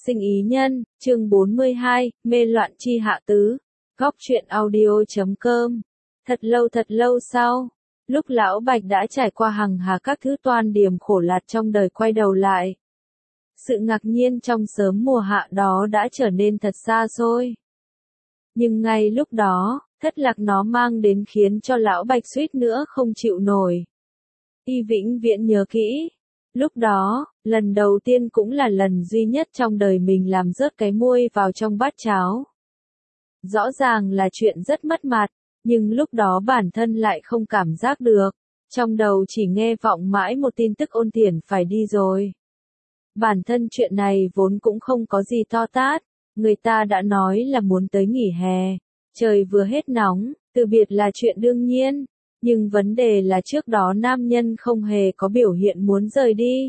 sinh ý nhân, chương 42, mê loạn chi hạ tứ, góc truyện audio.com. Thật lâu sau, lúc Lão Bạch đã trải qua hằng hà các thứ toan điềm khổ lạt trong đời quay đầu lại. Sự ngạc nhiên trong sớm mùa hạ đó đã trở nên thật xa xôi. Nhưng ngay lúc đó, thất lạc nó mang đến khiến cho Lão Bạch suýt nữa không chịu nổi. Y vĩnh viễn nhớ kỹ. Lúc đó, lần đầu tiên cũng là lần duy nhất trong đời mình làm rớt cái muôi vào trong bát cháo. Rõ ràng là chuyện rất mất mặt, nhưng lúc đó bản thân lại không cảm giác được. Trong đầu chỉ nghe vọng mãi một tin tức Ôn Thiển phải đi rồi. Bản thân chuyện này vốn cũng không có gì to tát, người ta đã nói là muốn tới nghỉ hè. Trời vừa hết nóng, từ biệt là chuyện đương nhiên. Nhưng vấn đề là trước đó nam nhân không hề có biểu hiện muốn rời đi.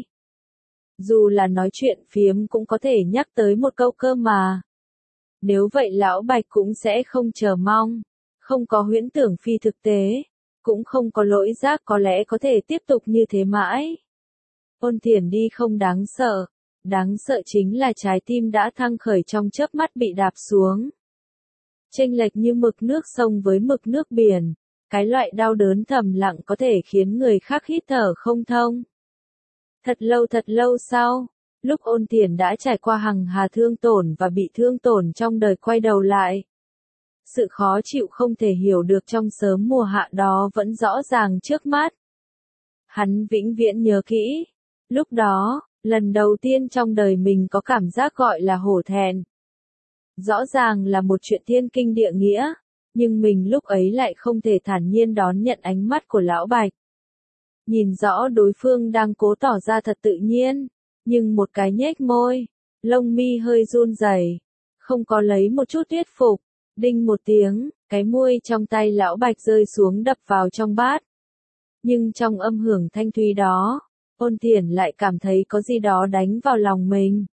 Dù là nói chuyện phiếm cũng có thể nhắc tới một câu cơ mà. Nếu vậy Lão Bạch cũng sẽ không chờ mong, không có huyễn tưởng phi thực tế, cũng không có lỗi giác có lẽ có thể tiếp tục như thế mãi. Ôn Thiển đi không đáng sợ chính là trái tim đã thăng khởi trong chớp mắt bị đạp xuống. Chênh lệch như mực nước sông với mực nước biển. Cái loại đau đớn thầm lặng có thể khiến người khác hít thở không thông. Thật lâu sau, lúc Ôn Thiển đã trải qua hằng hà thương tổn và bị thương tổn trong đời quay đầu lại. Sự khó chịu không thể hiểu được trong sớm mùa hạ đó vẫn rõ ràng trước mắt. Hắn vĩnh viễn nhớ kỹ. Lúc đó, lần đầu tiên trong đời mình có cảm giác gọi là hổ thẹn. Rõ ràng là một chuyện thiên kinh địa nghĩa. Nhưng mình lúc ấy lại không thể thản nhiên đón nhận ánh mắt của Lão Bạch. Nhìn rõ đối phương đang cố tỏ ra thật tự nhiên, nhưng một cái nhếch môi, lông mi hơi run rẩy, không có lấy một chút thuyết phục, đinh một tiếng, cái muôi trong tay Lão Bạch rơi xuống đập vào trong bát. Nhưng trong âm hưởng thanh thúy đó, Ôn Thiển lại cảm thấy có gì đó đánh vào lòng mình.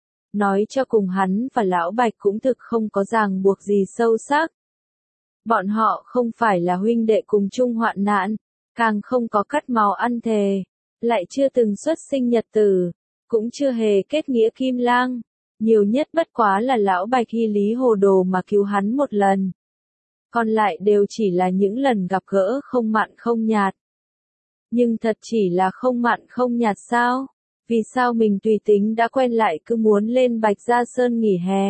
Nói cho cùng hắn và Lão Bạch cũng thực không có ràng buộc gì sâu sắc. Bọn họ không phải là huynh đệ cùng chung hoạn nạn, càng không có cắt máu ăn thề, lại chưa từng xuất sinh nhật tử, cũng chưa hề kết nghĩa kim lang, nhiều nhất bất quá là Lão Bạch hy lý hồ đồ mà cứu hắn một lần. Còn lại đều chỉ là những lần gặp gỡ không mặn không nhạt. Nhưng thật chỉ là không mặn không nhạt sao? Vì sao mình tùy tính đã quen lại cứ muốn lên Bạch Gia Sơn nghỉ hè?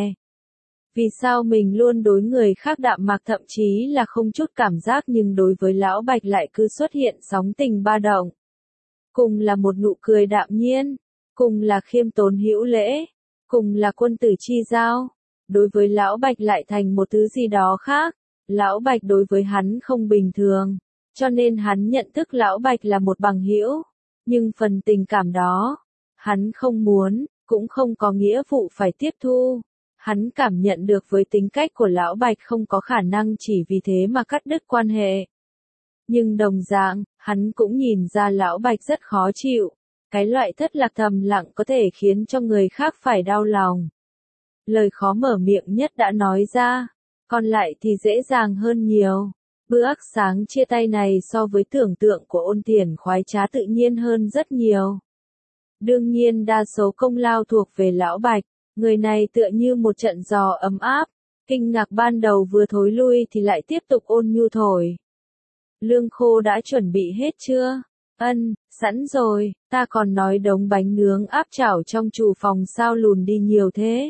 Vì sao mình luôn đối người khác đạm mạc thậm chí là không chút cảm giác nhưng đối với Lão Bạch lại cứ xuất hiện sóng tình ba động. Cùng là một nụ cười đạm nhiên, cùng là khiêm tốn hữu lễ, cùng là quân tử chi giao. Đối với Lão Bạch lại thành một thứ gì đó khác. Lão Bạch đối với hắn không bình thường, cho nên hắn nhận thức Lão Bạch là một bằng hữu. Nhưng phần tình cảm đó, hắn không muốn, cũng không có nghĩa vụ phải tiếp thu. Hắn cảm nhận được với tính cách của Lão Bạch không có khả năng chỉ vì thế mà cắt đứt quan hệ. Nhưng đồng dạng, hắn cũng nhìn ra Lão Bạch rất khó chịu. Cái loại thất lạc thầm lặng có thể khiến cho người khác phải đau lòng. Lời khó mở miệng nhất đã nói ra, còn lại thì dễ dàng hơn nhiều. Bữa ăn sáng chia tay này so với tưởng tượng của Ôn Thiển khoái trá tự nhiên hơn rất nhiều. Đương nhiên đa số công lao thuộc về Lão Bạch. Người này tựa như một trận gió ấm áp, kinh ngạc ban đầu vừa thối lui thì lại tiếp tục ôn nhu thổi. Lương khô đã chuẩn bị hết chưa? Ân, sẵn rồi, ta còn nói đống bánh nướng áp chảo trong chủ phòng sao lùn đi nhiều thế.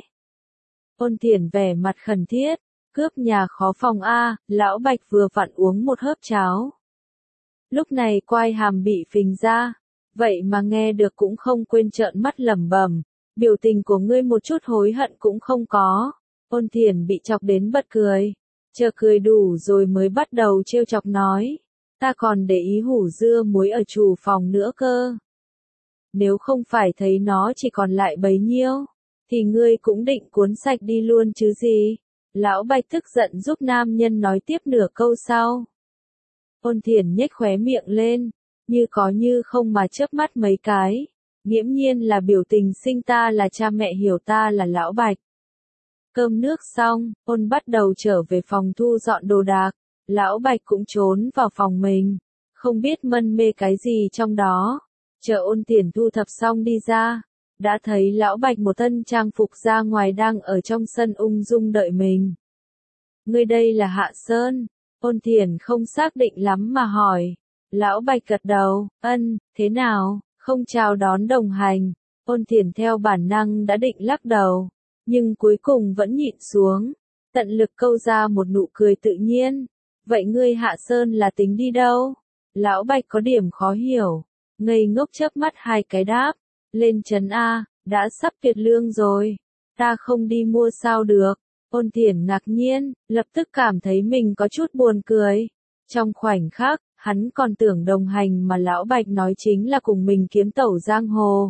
Ôn Thiển vẻ mặt khẩn thiết, cướp nhà khó phòng a, Lão Bạch vừa vặn uống một hớp cháo. Lúc này quai hàm bị phình ra, vậy mà nghe được cũng không quên trợn mắt lẩm bẩm. Biểu tình của ngươi một chút hối hận cũng không có. Ôn Thiển bị chọc đến bật cười. Chờ cười đủ rồi mới bắt đầu trêu chọc nói. Ta còn để ý hủ dưa muối ở chủ phòng nữa cơ. Nếu không phải thấy nó chỉ còn lại bấy nhiêu, thì ngươi cũng định cuốn sạch đi luôn chứ gì. Lão Bạch tức giận giúp nam nhân nói tiếp nửa câu sau. Ôn Thiển nhếch khóe miệng lên, như có như không mà chớp mắt mấy cái. Nghiễm nhiên là biểu tình sinh ta là cha mẹ hiểu ta là Lão Bạch. Cơm nước xong, Ôn bắt đầu trở về phòng thu dọn đồ đạc. Lão Bạch cũng trốn vào phòng mình. Không biết mân mê cái gì trong đó. Chờ Ôn Thiển thu thập xong đi ra. đã thấy Lão Bạch một thân trang phục ra ngoài đang ở trong sân ung dung đợi mình. Ngươi đây là Hạ Sơn, Ôn Thiển không xác định lắm mà hỏi. Lão Bạch gật đầu, thế nào, không chào đón đồng hành. Ôn Thiển theo bản năng đã định lắc đầu, nhưng cuối cùng vẫn nhịn xuống, tận lực câu ra một nụ cười tự nhiên. Vậy ngươi Hạ Sơn là tính đi đâu? Lão Bạch có điểm khó hiểu, ngây ngốc chớp mắt hai cái đáp, lên trấn A, đã sắp kiệt lương rồi, ta không đi mua sao được. Ôn Thiển ngạc nhiên, lập tức cảm thấy mình có chút buồn cười. Trong khoảnh khắc, hắn còn tưởng đồng hành mà Lão Bạch nói chính là cùng mình kiếm tẩu giang hồ.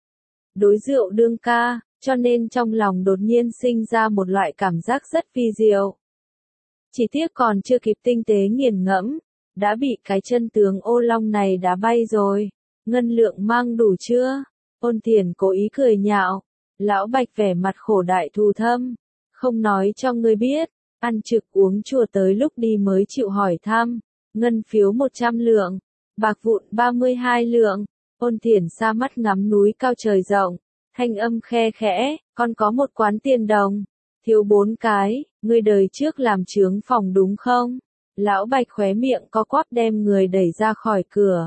Đối rượu đương ca, cho nên trong lòng đột nhiên sinh ra một loại cảm giác rất vi diệu. Chỉ tiếc còn chưa kịp tinh tế nghiền ngẫm, đã bị cái chân tướng ô long này đá bay rồi. Ngân lượng mang đủ chưa? Ôn Thiển cố ý cười nhạo. Lão Bạch vẻ mặt khổ đại thù thâm. Không nói cho ngươi biết, ăn trực uống chùa tới lúc đi mới chịu hỏi thăm. Ngân phiếu 100 lượng, bạc vụn 32 lượng. Ôn Thiển xa mắt ngắm núi cao trời rộng, thanh âm khe khẽ, con có một quán tiền đồng, thiếu 4 cái, ngươi đời trước làm chướng phòng đúng không? Lão Bạch khóe miệng co quắp đem người đẩy ra khỏi cửa.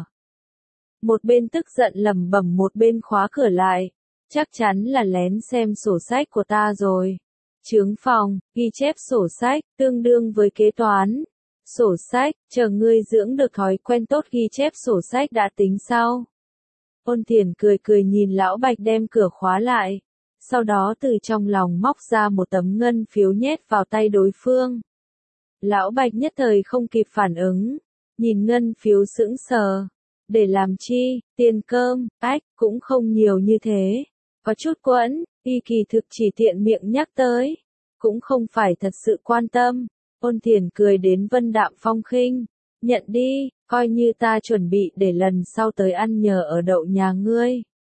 Một bên tức giận lẩm bẩm một bên khóa cửa lại, chắc chắn là lén xem sổ sách của ta rồi. Chướng phòng, ghi chép sổ sách, tương đương với kế toán. Sổ sách, chờ ngươi dưỡng được thói quen tốt ghi chép sổ sách đã tính sau. Ôn Thiển cười cười nhìn Lão Bạch đem cửa khóa lại, sau đó từ trong lòng móc ra một tấm ngân phiếu nhét vào tay đối phương. Lão Bạch nhất thời không kịp phản ứng, nhìn ngân phiếu sững sờ. Để làm chi, tiền cơm, cũng không nhiều như thế. Có chút quẫn, y kỳ thực chỉ tiện miệng nhắc tới, cũng không phải thật sự quan tâm. Ôn Thiển cười đến vân đạm phong khinh, nhận đi, coi như ta chuẩn bị để lần sau tới ăn nhờ ở đậu nhà ngươi.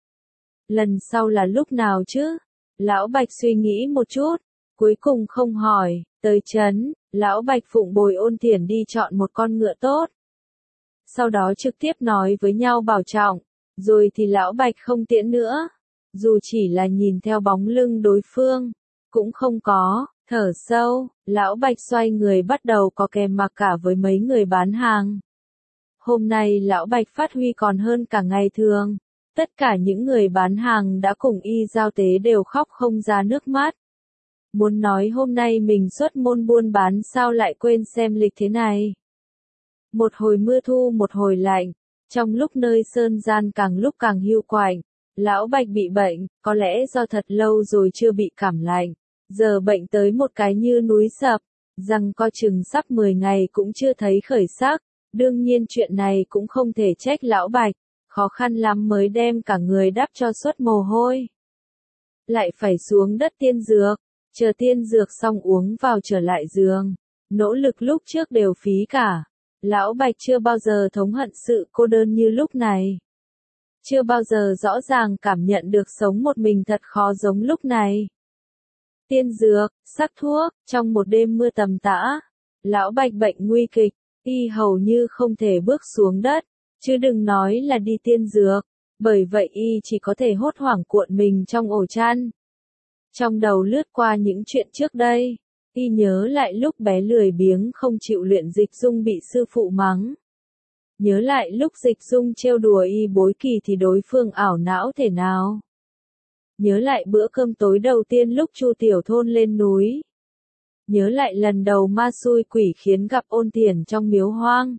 Lần sau là lúc nào chứ? Lão Bạch suy nghĩ một chút, cuối cùng không hỏi, tới trấn, Lão Bạch phụng bồi Ôn Thiển đi chọn một con ngựa tốt. Sau đó trực tiếp nói với nhau bảo trọng, rồi thì Lão Bạch không tiễn nữa. Dù chỉ là nhìn theo bóng lưng đối phương, cũng không có, thở sâu, Lão Bạch xoay người bắt đầu có kèm mặc cả với mấy người bán hàng. Hôm nay Lão Bạch phát huy còn hơn cả ngày thường, tất cả những người bán hàng đã cùng y giao tế đều khóc không ra nước mắt. Muốn nói hôm nay mình xuất môn buôn bán sao lại quên xem lịch thế này. Một hồi mưa thu một hồi lạnh, trong lúc nơi sơn gian càng lúc càng hiu quạnh, Lão Bạch bị bệnh, có lẽ do thật lâu rồi chưa bị cảm lạnh, giờ bệnh tới một cái như núi sập, rằng co chừng sắp 10 ngày cũng chưa thấy khởi sắc, đương nhiên chuyện này cũng không thể trách Lão Bạch, khó khăn lắm mới đem cả người đắp cho suốt mồ hôi. Lại phải xuống đất tiên dược, chờ tiên dược xong uống vào trở lại giường, nỗ lực lúc trước đều phí cả. Lão Bạch chưa bao giờ thống hận sự cô đơn như lúc này. Chưa bao giờ rõ ràng cảm nhận được sống một mình thật khó giống lúc này. Tiên dược, sắc thuốc, trong một đêm mưa tầm tã, Lão Bạch bệnh nguy kịch, y hầu như không thể bước xuống đất, chứ đừng nói là đi tiên dược, bởi vậy y chỉ có thể hốt hoảng cuộn mình trong ổ chăn. Trong đầu lướt qua những chuyện trước đây, y nhớ lại lúc bé lười biếng không chịu luyện Dịch Dung bị sư phụ mắng. Nhớ lại lúc Dịch Dung trêu đùa y bối kỳ thì đối phương ảo não thể nào. Nhớ lại bữa cơm tối đầu tiên lúc Chu Tiểu Thôn lên núi. Nhớ lại lần đầu ma xui quỷ khiến gặp Ôn Thiển trong miếu hoang.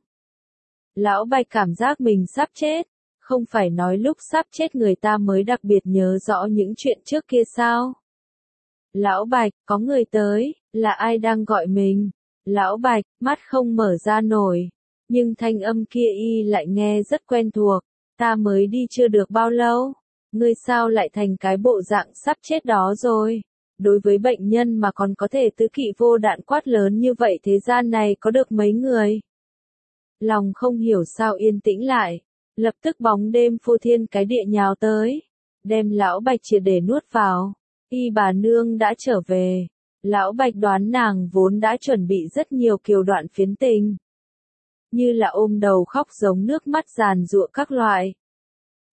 Lão Bạch cảm giác mình sắp chết, không phải nói lúc sắp chết người ta mới đặc biệt nhớ rõ những chuyện trước kia sao? Lão Bạch, có người tới, là ai đang gọi mình? Lão Bạch, mắt không mở ra nổi, nhưng thanh âm kia y lại nghe rất quen thuộc, ta mới đi chưa được bao lâu, ngươi sao lại thành cái bộ dạng sắp chết đó rồi? Đối với bệnh nhân mà còn có thể tứ kỵ vô đạn quát lớn như vậy thế gian này có được mấy người? Lòng không hiểu sao yên tĩnh lại, lập tức bóng đêm phô thiên cái địa nhào tới, đem Lão Bạch triệt để nuốt vào. Y bà nương đã trở về, Lão Bạch đoán nàng vốn đã chuẩn bị rất nhiều kiều đoạn phiến tình. Như là ôm đầu khóc giống nước mắt giàn giụa các loại.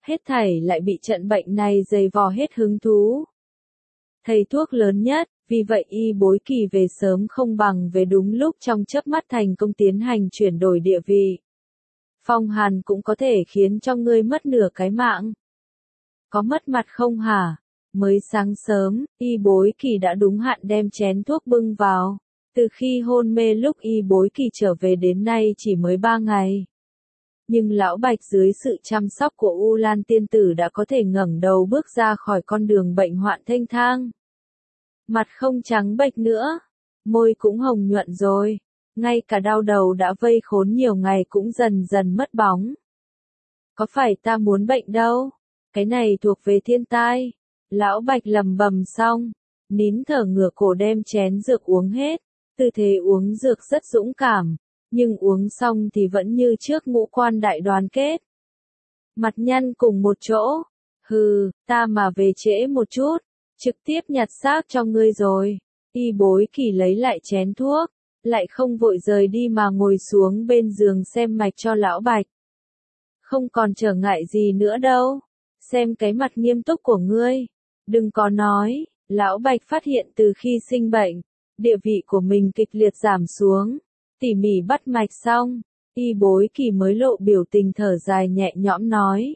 Hết thảy lại bị trận bệnh này dày vò hết hứng thú. Thầy thuốc lớn nhất, vì vậy Y Bối Kỳ về sớm không bằng về đúng lúc trong chớp mắt thành công tiến hành chuyển đổi địa vị. Phong hàn cũng có thể khiến cho ngươi mất nửa cái mạng. Có mất mặt không hả? Mới sáng sớm, Y Bối Kỳ đã đúng hạn đem chén thuốc bưng vào. Từ khi hôn mê lúc Y Bối Kỳ trở về đến nay chỉ mới 3 ngày. Nhưng lão Bạch dưới sự chăm sóc của U Lan tiên tử đã có thể ngẩng đầu bước ra khỏi con đường bệnh hoạn thênh thang. Mặt không trắng bệch nữa, môi cũng hồng nhuận rồi, ngay cả đau đầu đã vây khốn nhiều ngày cũng dần dần mất bóng. Có phải ta muốn bệnh đâu, cái này thuộc về thiên tai. Lão Bạch lầm bầm xong, nín thở ngửa cổ đem chén dược uống hết, tư thế uống dược rất dũng cảm, nhưng uống xong thì vẫn như trước ngũ quan đại đoàn kết. Mặt nhăn cùng một chỗ, hừ, ta mà về trễ một chút, trực tiếp nhặt xác cho ngươi rồi. Y Bối Kỳ lấy lại chén thuốc, lại không vội rời đi mà ngồi xuống bên giường xem mạch cho lão Bạch. Không còn trở ngại gì nữa đâu, xem cái mặt nghiêm túc của ngươi. Đừng có nói, lão Bạch phát hiện từ khi sinh bệnh, địa vị của mình kịch liệt giảm xuống. Tỉ mỉ bắt mạch xong, Y Bối Kỳ mới lộ biểu tình thở dài nhẹ nhõm nói.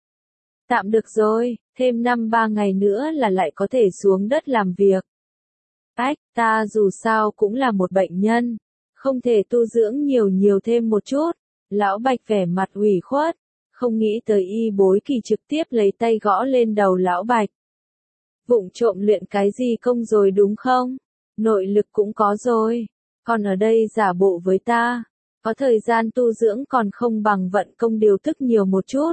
Tạm được rồi, thêm 5-3 ngày nữa là lại có thể xuống đất làm việc. Ách, ta dù sao cũng là một bệnh nhân, không thể tu dưỡng nhiều thêm một chút. Lão Bạch vẻ mặt ủy khuất, không nghĩ tới Y Bối Kỳ trực tiếp lấy tay gõ lên đầu lão Bạch. Vụng trộm luyện cái gì công rồi đúng không? Nội lực cũng có rồi, còn ở đây giả bộ với ta, có thời gian tu dưỡng còn không bằng vận công điều thức nhiều một chút.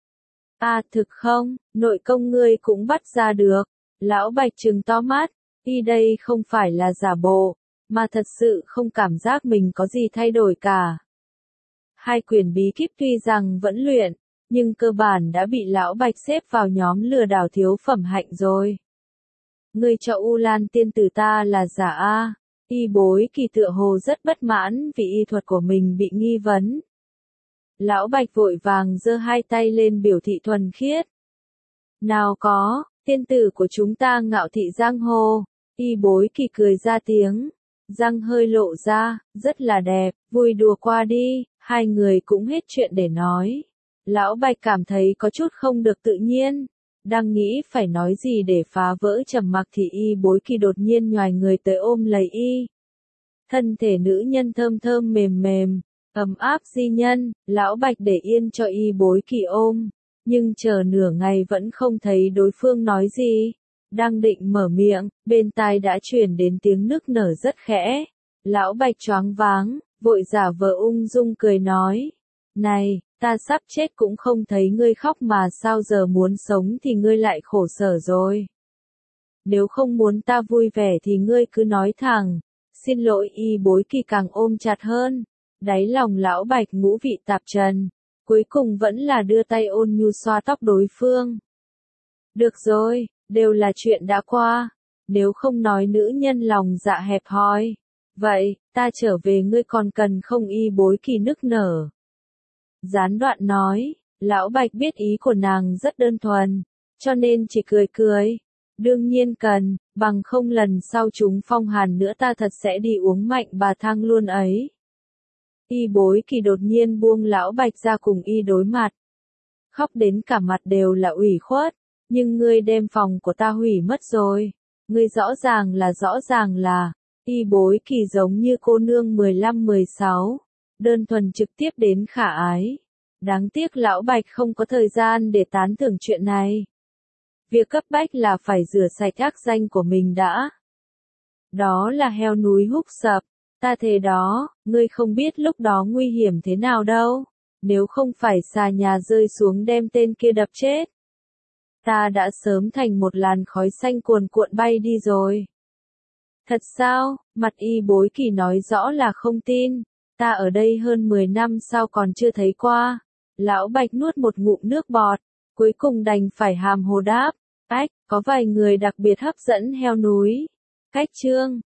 À thực không, nội công ngươi cũng bắt ra được. Lão Bạch trừng to mắt, Y đây không phải là giả bộ, mà thật sự không cảm giác mình có gì thay đổi cả. Hai quyền bí kíp tuy rằng vẫn luyện, nhưng cơ bản đã bị lão Bạch xếp vào nhóm lừa đảo thiếu phẩm hạnh rồi. Ngươi cho U Lan tiên tử ta là giả a. Y Bối Kỳ tựa hồ rất bất mãn vì y thuật của mình bị nghi vấn. Lão Bạch vội vàng giơ hai tay lên biểu thị thuần khiết. Nào có, tiên tử của chúng ta ngạo thị giang hồ. Y Bối Kỳ cười ra tiếng, răng hơi lộ ra, rất là đẹp, vui đùa qua đi, hai người cũng hết chuyện để nói. Lão Bạch cảm thấy có chút không được tự nhiên, đang nghĩ phải nói gì để phá vỡ trầm mặc thì Y Bối Kỳ đột nhiên nhoài người tới ôm lấy y. Thân thể nữ nhân thơm thơm mềm mềm, ấm áp di nhân, lão Bạch để yên cho Y Bối Kỳ ôm, nhưng chờ nửa ngày vẫn không thấy đối phương nói gì. Đang định mở miệng, bên tai đã truyền đến tiếng nức nở rất khẽ. Lão Bạch choáng váng, vội giả vờ ung dung cười nói. Này, ta sắp chết cũng không thấy ngươi khóc mà sao giờ muốn sống thì ngươi lại khổ sở rồi. Nếu không muốn ta vui vẻ thì ngươi cứ nói thẳng. Xin lỗi. Y Bối Kỳ càng ôm chặt hơn. Đáy lòng lão Bạch ngũ vị tạp trần, cuối cùng vẫn là đưa tay ôn nhu xoa tóc đối phương. Được rồi, đều là chuyện đã qua, nếu không nói nữ nhân lòng dạ hẹp hòi. Vậy, ta trở về ngươi còn cần không? Y Bối Kỳ nức nở. Gián đoạn nói, lão Bạch biết ý của nàng rất đơn thuần, cho nên chỉ cười cười. Đương nhiên cần, bằng không lần sau chúng phong hàn nữa ta thật sẽ đi uống mạnh bà thang luôn ấy. Y Bối Kỳ đột nhiên buông lão Bạch ra cùng y đối mặt. Khóc đến cả mặt đều là ủy khuất, nhưng ngươi đem phòng của ta hủy mất rồi. Ngươi rõ ràng là, Y Bối Kỳ giống như cô nương 15-16, đơn thuần trực tiếp đến khả ái. Đáng tiếc lão Bạch không có thời gian để tán thưởng chuyện này. Việc cấp bách là phải rửa sạch ác danh của mình đã. Đó là heo núi húc sập, ta thề đó, ngươi không biết lúc đó nguy hiểm thế nào đâu. Nếu không phải xà nhà rơi xuống đem tên kia đập chết, ta đã sớm thành một làn khói xanh cuồn cuộn bay đi rồi. Thật sao? Mặt Y Bối Kỳ nói rõ là không tin. Ta ở đây hơn 10 năm sao còn chưa thấy qua. Lão Bạch nuốt một ngụm nước bọt, cuối cùng đành phải hàm hồ đáp. Ách, có vài người đặc biệt hấp dẫn heo núi. Cách chương